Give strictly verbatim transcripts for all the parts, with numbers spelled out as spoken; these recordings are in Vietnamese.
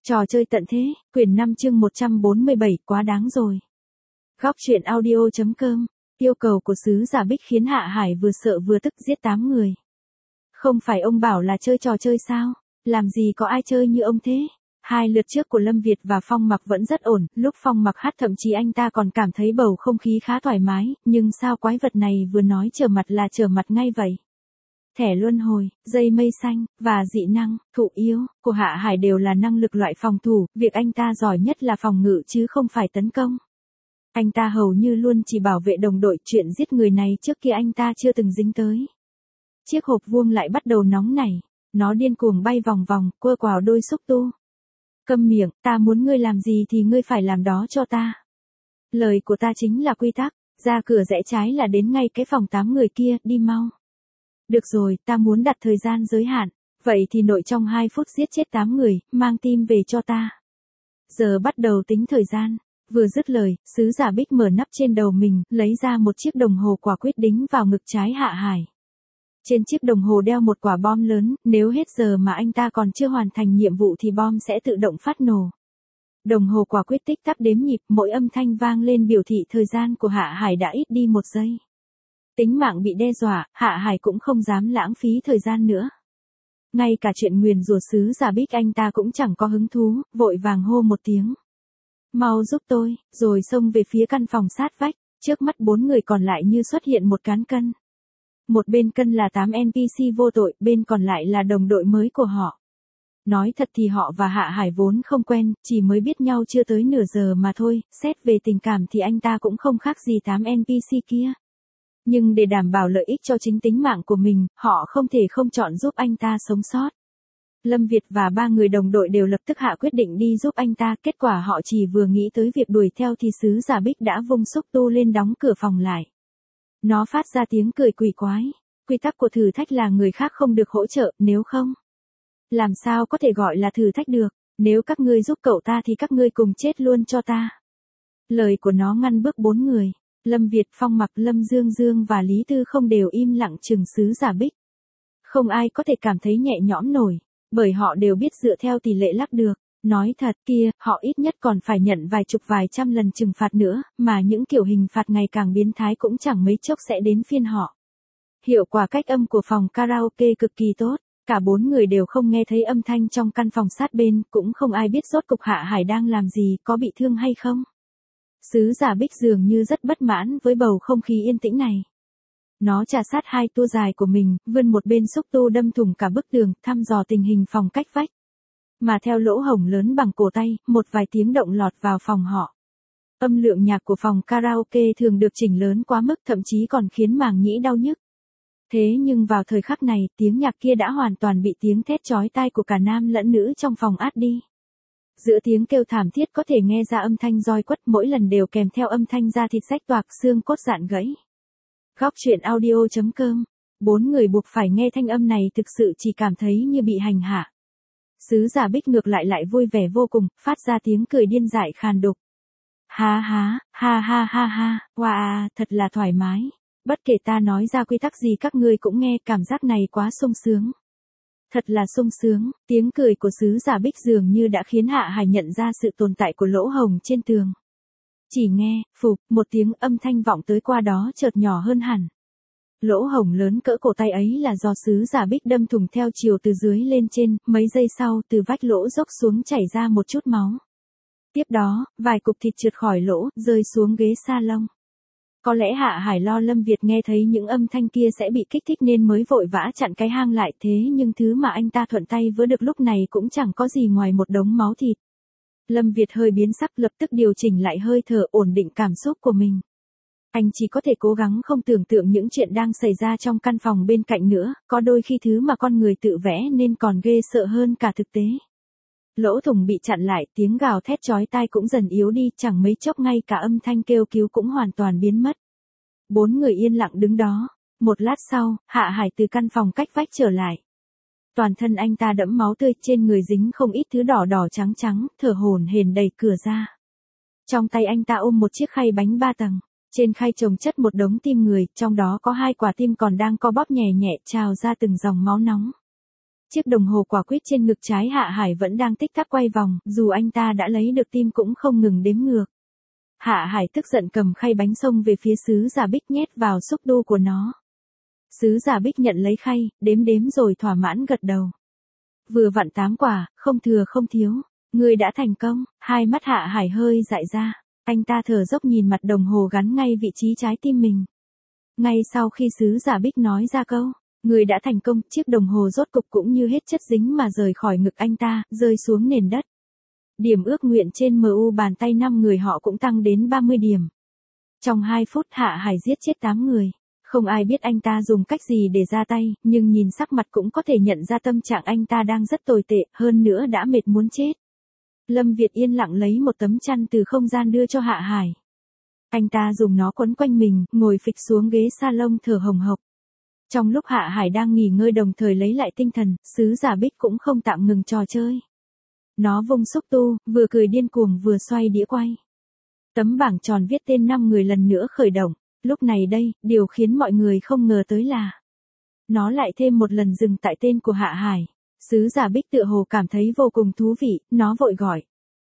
Trò chơi tận thế, quyển năm chương một trăm bốn mươi bảy, quá đáng rồi. Góc truyện audio.com, yêu cầu của sứ giả Bích khiến Hạ Hải vừa sợ vừa tức, giết tám người. Không phải ông bảo là chơi trò chơi sao, làm gì có ai chơi như ông thế. Hai lượt trước của Lâm Việt và Phong Mặc vẫn rất ổn, lúc Phong Mặc hát thậm chí anh ta còn cảm thấy bầu không khí khá thoải mái, nhưng sao quái vật này vừa nói trở mặt là trở mặt ngay vậy. Thẻ luân hồi, dây mây xanh, và dị năng, thụ yếu, của Hạ Hải đều là năng lực loại phòng thủ, việc anh ta giỏi nhất là phòng ngự chứ không phải tấn công. Anh ta hầu như luôn chỉ bảo vệ đồng đội, chuyện giết người này trước kia anh ta chưa từng dính tới. Chiếc hộp vuông lại bắt đầu nóng nảy, nó điên cuồng bay vòng vòng, quơ quào đôi xúc tu. Câm miệng, ta muốn ngươi làm gì thì ngươi phải làm đó cho ta. Lời của ta chính là quy tắc, ra cửa rẽ trái là đến ngay cái phòng tám người kia, đi mau. Được rồi, ta muốn đặt thời gian giới hạn, vậy thì nội trong hai phút giết chết tám người, mang tim về cho ta. Giờ bắt đầu tính thời gian. Vừa dứt lời, sứ giả Bích mở nắp trên đầu mình, lấy ra một chiếc đồng hồ quả quyết đính vào ngực trái Hạ Hải. Trên chiếc đồng hồ đeo một quả bom lớn, nếu hết giờ mà anh ta còn chưa hoàn thành nhiệm vụ thì bom sẽ tự động phát nổ. Đồng hồ quả quyết tích tắc đếm nhịp, mỗi âm thanh vang lên biểu thị thời gian của Hạ Hải đã ít đi một giây. Tính mạng bị đe dọa, Hạ Hải cũng không dám lãng phí thời gian nữa. Ngay cả chuyện nguyền rủa sứ giả Bích anh ta cũng chẳng có hứng thú, vội vàng hô một tiếng. Mau giúp tôi, rồi xông về phía căn phòng sát vách, trước mắt bốn người còn lại như xuất hiện một cán cân. Một bên cân là tám en pê xê vô tội, bên còn lại là đồng đội mới của họ. Nói thật thì họ và Hạ Hải vốn không quen, chỉ mới biết nhau chưa tới nửa giờ mà thôi, xét về tình cảm thì anh ta cũng không khác gì tám en pê xê kia. Nhưng để đảm bảo lợi ích cho chính tính mạng của mình, họ không thể không chọn giúp anh ta sống sót. Lâm Việt và ba người đồng đội đều lập tức hạ quyết định đi giúp anh ta, kết quả họ chỉ vừa nghĩ tới việc đuổi theo thì sứ giả Bích đã vung xúc tu lên đóng cửa phòng lại. Nó phát ra tiếng cười quỷ quái. Quy tắc của thử thách là người khác không được hỗ trợ, nếu không. Làm sao có thể gọi là thử thách được, nếu các ngươi giúp cậu ta thì các ngươi cùng chết luôn cho ta. Lời của nó ngăn bước bốn người. Lâm Việt, Phong Mặc, Lâm Dương Dương và Lý Tư không đều im lặng chừng sứ giả Bích. Không ai có thể cảm thấy nhẹ nhõm nổi, bởi họ đều biết dựa theo tỷ lệ lắc được. Nói thật kia, họ ít nhất còn phải nhận vài chục vài trăm lần trừng phạt nữa, mà những kiểu hình phạt ngày càng biến thái cũng chẳng mấy chốc sẽ đến phiên họ. Hiệu quả cách âm của phòng karaoke cực kỳ tốt, cả bốn người đều không nghe thấy âm thanh trong căn phòng sát bên, cũng không ai biết rốt cục Hạ Hải đang làm gì, có bị thương hay không. Sứ giả Bích dường như rất bất mãn với bầu không khí yên tĩnh này. Nó trà sát hai tua dài của mình, vươn một bên xúc tu đâm thủng cả bức tường, thăm dò tình hình phòng cách vách. Mà theo lỗ hổng lớn bằng cổ tay, một vài tiếng động lọt vào phòng họ. Âm lượng nhạc của phòng karaoke thường được chỉnh lớn quá mức, thậm chí còn khiến màng nhĩ đau nhức. Thế nhưng vào thời khắc này, tiếng nhạc kia đã hoàn toàn bị tiếng thét chói tai của cả nam lẫn nữ trong phòng át đi. Giữa tiếng kêu thảm thiết có thể nghe ra âm thanh roi quất, mỗi lần đều kèm theo âm thanh da thịt rách toạc, xương cốt rạn gãy. Góc truyện audio.com, bốn người buộc phải nghe thanh âm này thực sự chỉ cảm thấy như bị hành hạ. Sứ giả Bích ngược lại lại vui vẻ vô cùng, phát ra tiếng cười điên dại khàn đục. Ha ha, ha ha ha ha, wow, thật là thoải mái. Bất kể ta nói ra quy tắc gì các ngươi cũng nghe, cảm giác này quá sung sướng. Thật là sung sướng, tiếng cười của sứ giả Bích dường như đã khiến Hạ Hải nhận ra sự tồn tại của lỗ hổng trên tường. Chỉ nghe, phụp, một tiếng âm thanh vọng tới qua đó chợt nhỏ hơn hẳn. Lỗ hổng lớn cỡ cổ tay ấy là do sứ giả Bích đâm thủng theo chiều từ dưới lên trên, mấy giây sau từ vách lỗ dốc xuống chảy ra một chút máu. Tiếp đó, vài cục thịt trượt khỏi lỗ, rơi xuống ghế salon. Có lẽ Hạ Hải lo Lâm Việt nghe thấy những âm thanh kia sẽ bị kích thích nên mới vội vã chặn cái hang lại, thế nhưng thứ mà anh ta thuận tay vớ được lúc này cũng chẳng có gì ngoài một đống máu thịt. Lâm Việt hơi biến sắc, lập tức điều chỉnh lại hơi thở, ổn định cảm xúc của mình. Anh chỉ có thể cố gắng không tưởng tượng những chuyện đang xảy ra trong căn phòng bên cạnh nữa, có đôi khi thứ mà con người tự vẽ nên còn ghê sợ hơn cả thực tế. Lỗ thủng bị chặn lại, tiếng gào thét chói tai cũng dần yếu đi, chẳng mấy chốc ngay cả âm thanh kêu cứu cũng hoàn toàn biến mất. Bốn người yên lặng đứng đó. Một lát sau, Hạ Hải từ căn phòng cách vách trở lại. Toàn thân anh ta đẫm máu tươi, trên người dính không ít thứ đỏ đỏ trắng trắng, thở hổn hển đẩy cửa ra. Trong tay anh ta ôm một chiếc khay bánh ba tầng. Trên khay chồng chất một đống tim người, trong đó có hai quả tim còn đang co bóp nhẹ nhẹ trào ra từng dòng máu nóng. Chiếc đồng hồ quả quýt trên ngực trái Hạ Hải vẫn đang tích tắc quay vòng, dù anh ta đã lấy được tim cũng không ngừng đếm ngược. Hạ Hải tức giận cầm khay bánh xông về phía sứ giả Bích nhét vào xúc tu của nó. Sứ giả Bích nhận lấy khay, đếm đếm rồi thỏa mãn gật đầu. Vừa vặn tám quả, không thừa không thiếu. Ngươi đã thành công. Hai mắt Hạ Hải hơi dại ra. Anh ta thở dốc nhìn mặt đồng hồ gắn ngay vị trí trái tim mình. Ngay sau khi sứ giả Bích nói ra câu, người đã thành công, chiếc đồng hồ rốt cục cũng như hết chất dính mà rời khỏi ngực anh ta, rơi xuống nền đất. Điểm ước nguyện trên em u bàn tay năm người họ cũng tăng đến ba mươi điểm. Trong hai phút Hạ Hải giết chết tám người. Không ai biết anh ta dùng cách gì để ra tay, nhưng nhìn sắc mặt cũng có thể nhận ra tâm trạng anh ta đang rất tồi tệ, hơn nữa đã mệt muốn chết. Lâm Việt yên lặng lấy một tấm chăn từ không gian đưa cho Hạ Hải. Anh ta dùng nó quấn quanh mình, ngồi phịch xuống ghế salon thở hồng hộc. Trong lúc Hạ Hải đang nghỉ ngơi đồng thời lấy lại tinh thần, sứ giả Bích cũng không tạm ngừng trò chơi. Nó vung xúc tu, vừa cười điên cuồng vừa xoay đĩa quay. Tấm bảng tròn viết tên năm người lần nữa khởi động. Lúc này đây, điều khiến mọi người không ngờ tới là nó lại thêm một lần dừng tại tên của Hạ Hải. Sứ giả Bích tựa hồ cảm thấy vô cùng thú vị, nó vội gọi.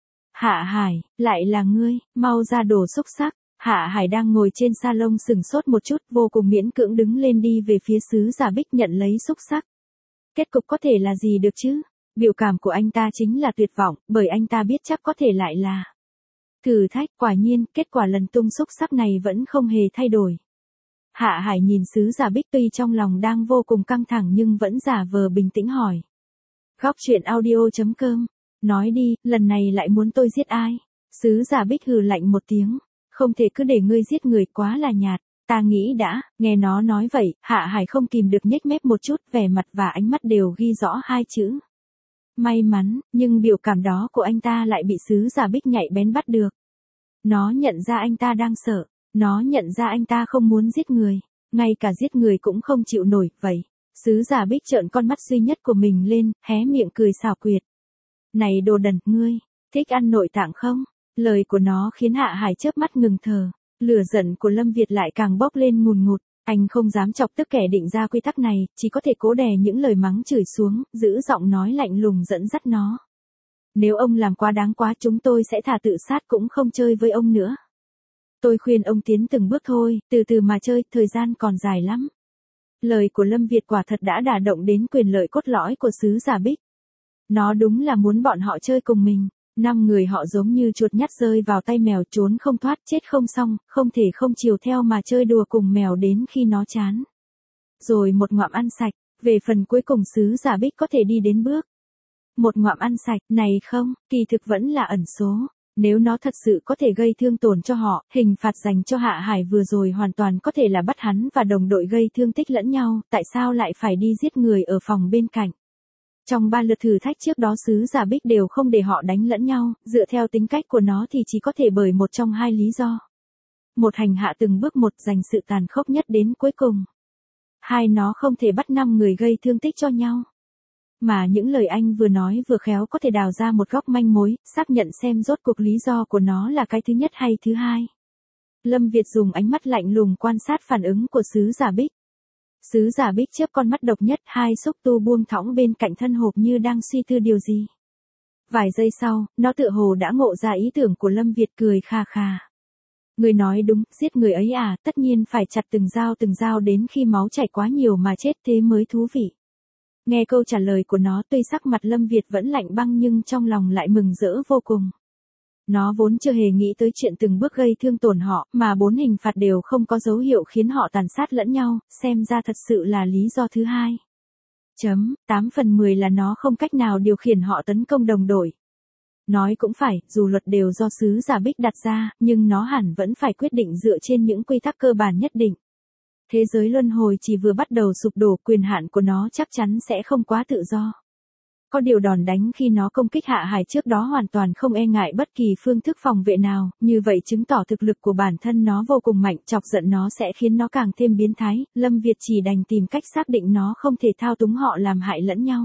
Hạ Hải, lại là ngươi, mau ra đồ xúc xắc. Hạ Hải đang ngồi trên salon sừng sốt một chút, vô cùng miễn cưỡng đứng lên đi về phía sứ giả Bích nhận lấy xúc xắc. Kết cục có thể là gì được chứ? Biểu cảm của anh ta chính là tuyệt vọng, bởi anh ta biết chắc có thể lại là thử thách. Quả nhiên, kết quả lần tung xúc xắc này vẫn không hề thay đổi. Hạ Hải nhìn sứ giả Bích tuy trong lòng đang vô cùng căng thẳng nhưng vẫn giả vờ bình tĩnh hỏi. Góc truyện audio chấm com. Nói đi, lần này lại muốn tôi giết ai? Sứ giả Bích hừ lạnh một tiếng. Không thể cứ để ngươi giết người, quá là nhạt. Ta nghĩ đã. Nghe nó nói vậy, Hạ Hải không kìm được nhếch mép một chút, vẻ mặt và ánh mắt đều ghi rõ hai chữ. May mắn, nhưng biểu cảm đó của anh ta lại bị sứ giả Bích nhạy bén bắt được. Nó nhận ra anh ta đang sợ. Nó nhận ra anh ta không muốn giết người. Ngay cả giết người cũng không chịu nổi, vậy. Sứ giả Bích trợn con mắt duy nhất của mình lên, hé miệng cười xảo quyệt. Này đồ đần, ngươi, thích ăn nội tạng không? Lời của nó khiến Hạ Hải chớp mắt ngừng thở. Lửa giận của Lâm Việt lại càng bốc lên ngùn ngụt. Anh không dám chọc tức kẻ định ra quy tắc này, chỉ có thể cố đè những lời mắng chửi xuống, giữ giọng nói lạnh lùng dẫn dắt nó. Nếu ông làm quá đáng quá chúng tôi sẽ thả tự sát cũng không chơi với ông nữa. Tôi khuyên ông tiến từng bước thôi, từ từ mà chơi, thời gian còn dài lắm. Lời của Lâm Việt quả thật đã đả động đến quyền lợi cốt lõi của sứ giả Bích. Nó đúng là muốn bọn họ chơi cùng mình. Năm người họ giống như chuột nhắt rơi vào tay mèo, trốn không thoát, chết không xong, không thể không chiều theo mà chơi đùa cùng mèo đến khi nó chán. Rồi một ngoạm ăn sạch, về phần cuối cùng sứ giả Bích có thể đi đến bước. Một ngoạm ăn sạch, này không, kỳ thực vẫn là ẩn số. Nếu nó thật sự có thể gây thương tổn cho họ, hình phạt dành cho Hạ Hải vừa rồi hoàn toàn có thể là bắt hắn và đồng đội gây thương tích lẫn nhau, tại sao lại phải đi giết người ở phòng bên cạnh? Trong ba lượt thử thách trước đó sứ giả Bích đều không để họ đánh lẫn nhau, dựa theo tính cách của nó thì chỉ có thể bởi một trong hai lý do. Một, hành hạ từng bước một, dành sự tàn khốc nhất đến cuối cùng. Hai, nó không thể bắt năm người gây thương tích cho nhau. Mà những lời anh vừa nói vừa khéo có thể đào ra một góc manh mối, xác nhận xem rốt cuộc lý do của nó là cái thứ nhất hay thứ hai. Lâm Việt dùng ánh mắt lạnh lùng quan sát phản ứng của sứ giả Bích. Sứ giả Bích chớp con mắt độc nhất, hai xúc tu buông thõng bên cạnh thân hộp như đang suy tư điều gì. Vài giây sau, nó tựa hồ đã ngộ ra ý tưởng của Lâm Việt, cười kha kha. Người nói đúng, giết người ấy à, tất nhiên phải chặt từng dao từng dao đến khi máu chảy quá nhiều mà chết, thế mới thú vị. Nghe câu trả lời của nó, tuy sắc mặt Lâm Việt vẫn lạnh băng nhưng trong lòng lại mừng rỡ vô cùng. Nó vốn chưa hề nghĩ tới chuyện từng bước gây thương tổn họ, mà bốn hình phạt đều không có dấu hiệu khiến họ tàn sát lẫn nhau, xem ra thật sự là lý do thứ hai. Chấm, tám phần mười là nó không cách nào điều khiển họ tấn công đồng đội. Nói cũng phải, dù luật đều do sứ giả Bích đặt ra, nhưng nó hẳn vẫn phải quyết định dựa trên những quy tắc cơ bản nhất định. Thế giới luân hồi chỉ vừa bắt đầu sụp đổ, quyền hạn của nó chắc chắn sẽ không quá tự do. Có điều đòn đánh khi nó công kích Hạ Hải trước đó hoàn toàn không e ngại bất kỳ phương thức phòng vệ nào, như vậy chứng tỏ thực lực của bản thân nó vô cùng mạnh, chọc giận nó sẽ khiến nó càng thêm biến thái. Lâm Việt chỉ đành tìm cách xác định nó không thể thao túng họ làm hại lẫn nhau.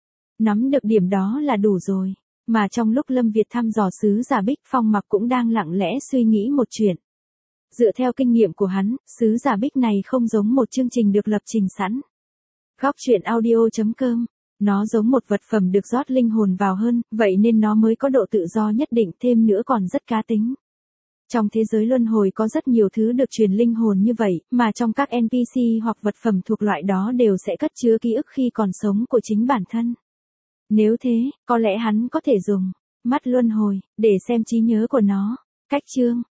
Nắm được điểm đó là đủ rồi. Mà trong lúc Lâm Việt thăm dò sứ giả Bích, Phong Mặc cũng đang lặng lẽ suy nghĩ một chuyện. Dựa theo kinh nghiệm của hắn, sứ giả Bích này không giống một chương trình được lập trình sẵn. Góc truyện audio chấm com Nó giống một vật phẩm được rót linh hồn vào hơn, vậy nên nó mới có độ tự do nhất định, thêm nữa còn rất cá tính. Trong thế giới luân hồi có rất nhiều thứ được truyền linh hồn như vậy, mà trong các en pê xê hoặc vật phẩm thuộc loại đó đều sẽ cất chứa ký ức khi còn sống của chính bản thân. Nếu thế, có lẽ hắn có thể dùng mắt luân hồi để xem trí nhớ của nó. Cách chương